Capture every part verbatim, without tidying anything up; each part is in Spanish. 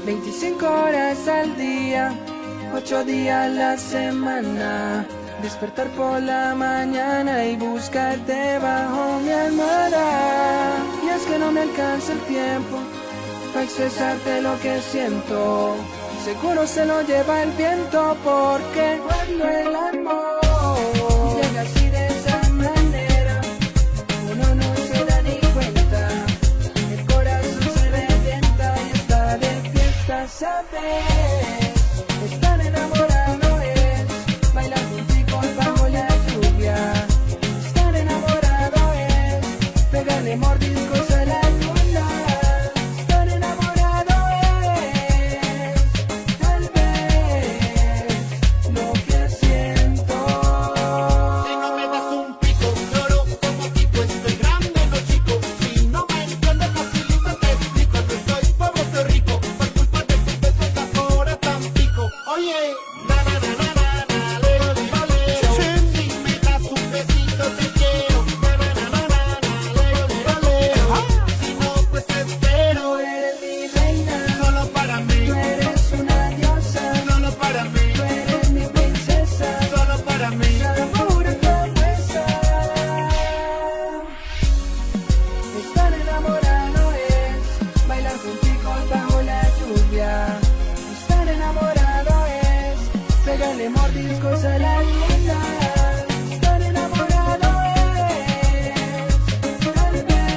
veinticinco horas al día, ocho días a la semana. Despertar por la mañana y buscarte bajo mi almohada. Y es que no me alcanza el tiempo para expresarte lo que siento. Seguro se lo lleva el viento, porque cuando el amor llega así de esa manera, uno no se da ni cuenta. El corazón se revienta y está de fiesta, ¿sabes? Estar enamorado es bailar contigo bajo la lluvia. Estar enamorado es pegarle mordiscos a la luna. Estar enamorado es tal vez lo que siento. Si no me das un pico, lloro como pico. Estoy grande, no chico. Si no me entiendes facilito te explico. No estoy pobre, estoy rico. Por culpa de tus besos ahora tan pico. Oye, na na na na na na, leo, leo, leo. Si me das un besito te quiero. Na na na na na na, leo, leo, leo. Si no pues espero. Tú eres mi reina, Solo para mí, tú eres una diosa, solo para mí, tú eres mi princesa, solo para mí. pura promesa. Estar enamorado es bailar contigo bajo la lluvia. Estar enamorado es pegarle mordiscos a la luna. Estar enamorado es tal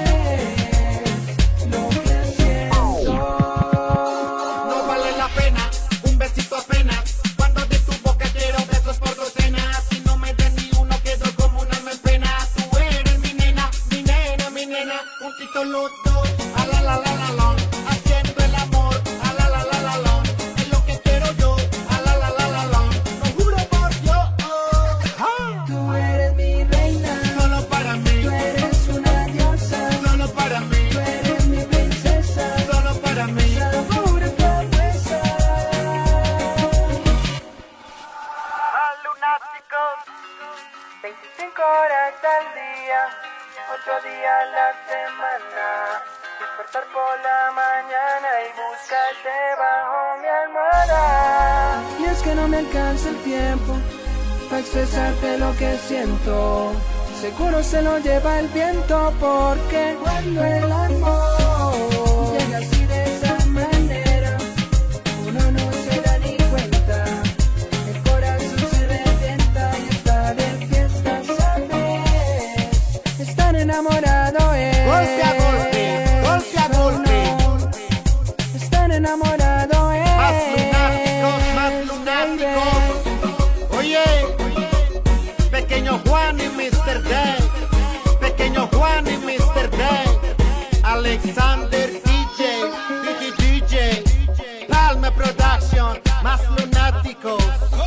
vez lo que siento. No vale la pena, un besito apenas. Cuando de tu boca quiero besos por docenas. Si no me das ni uno quedo como una alma en pena. Tú eres mi nena, mi nena, mi nena. Juntito los dos, a la la la la la. Haciendo el amor, a la la la la la. Es lo que quiero yo, a la la la la la. Lo juro por Dios. Tú eres mi reina, Solo para mí, tú eres una diosa, solo para mí, tú eres mi princesa, solo para mí. pura promesa. Lunáticos, veinticinco horas al día, ocho días a la semana. Despertar por la mañana y buscarte bajo mi almohada. Y es que no me alcanza el tiempo para expresarte lo que siento. Seguro se lo lleva el viento, porque cuando el amor llega así de esa manera, uno no se da ni cuenta. El corazón se revienta y está de fiesta, ¿sabes? Estar enamorado es Golpe a golpe, golpe a golpe. Estar enamorado es Más lunáticos, más lunáticos. Oye, pequeño Juan y mister Day. Pequeño Juan y mister Day. Alexander D J, D J D J. Palma Production, más lunáticos.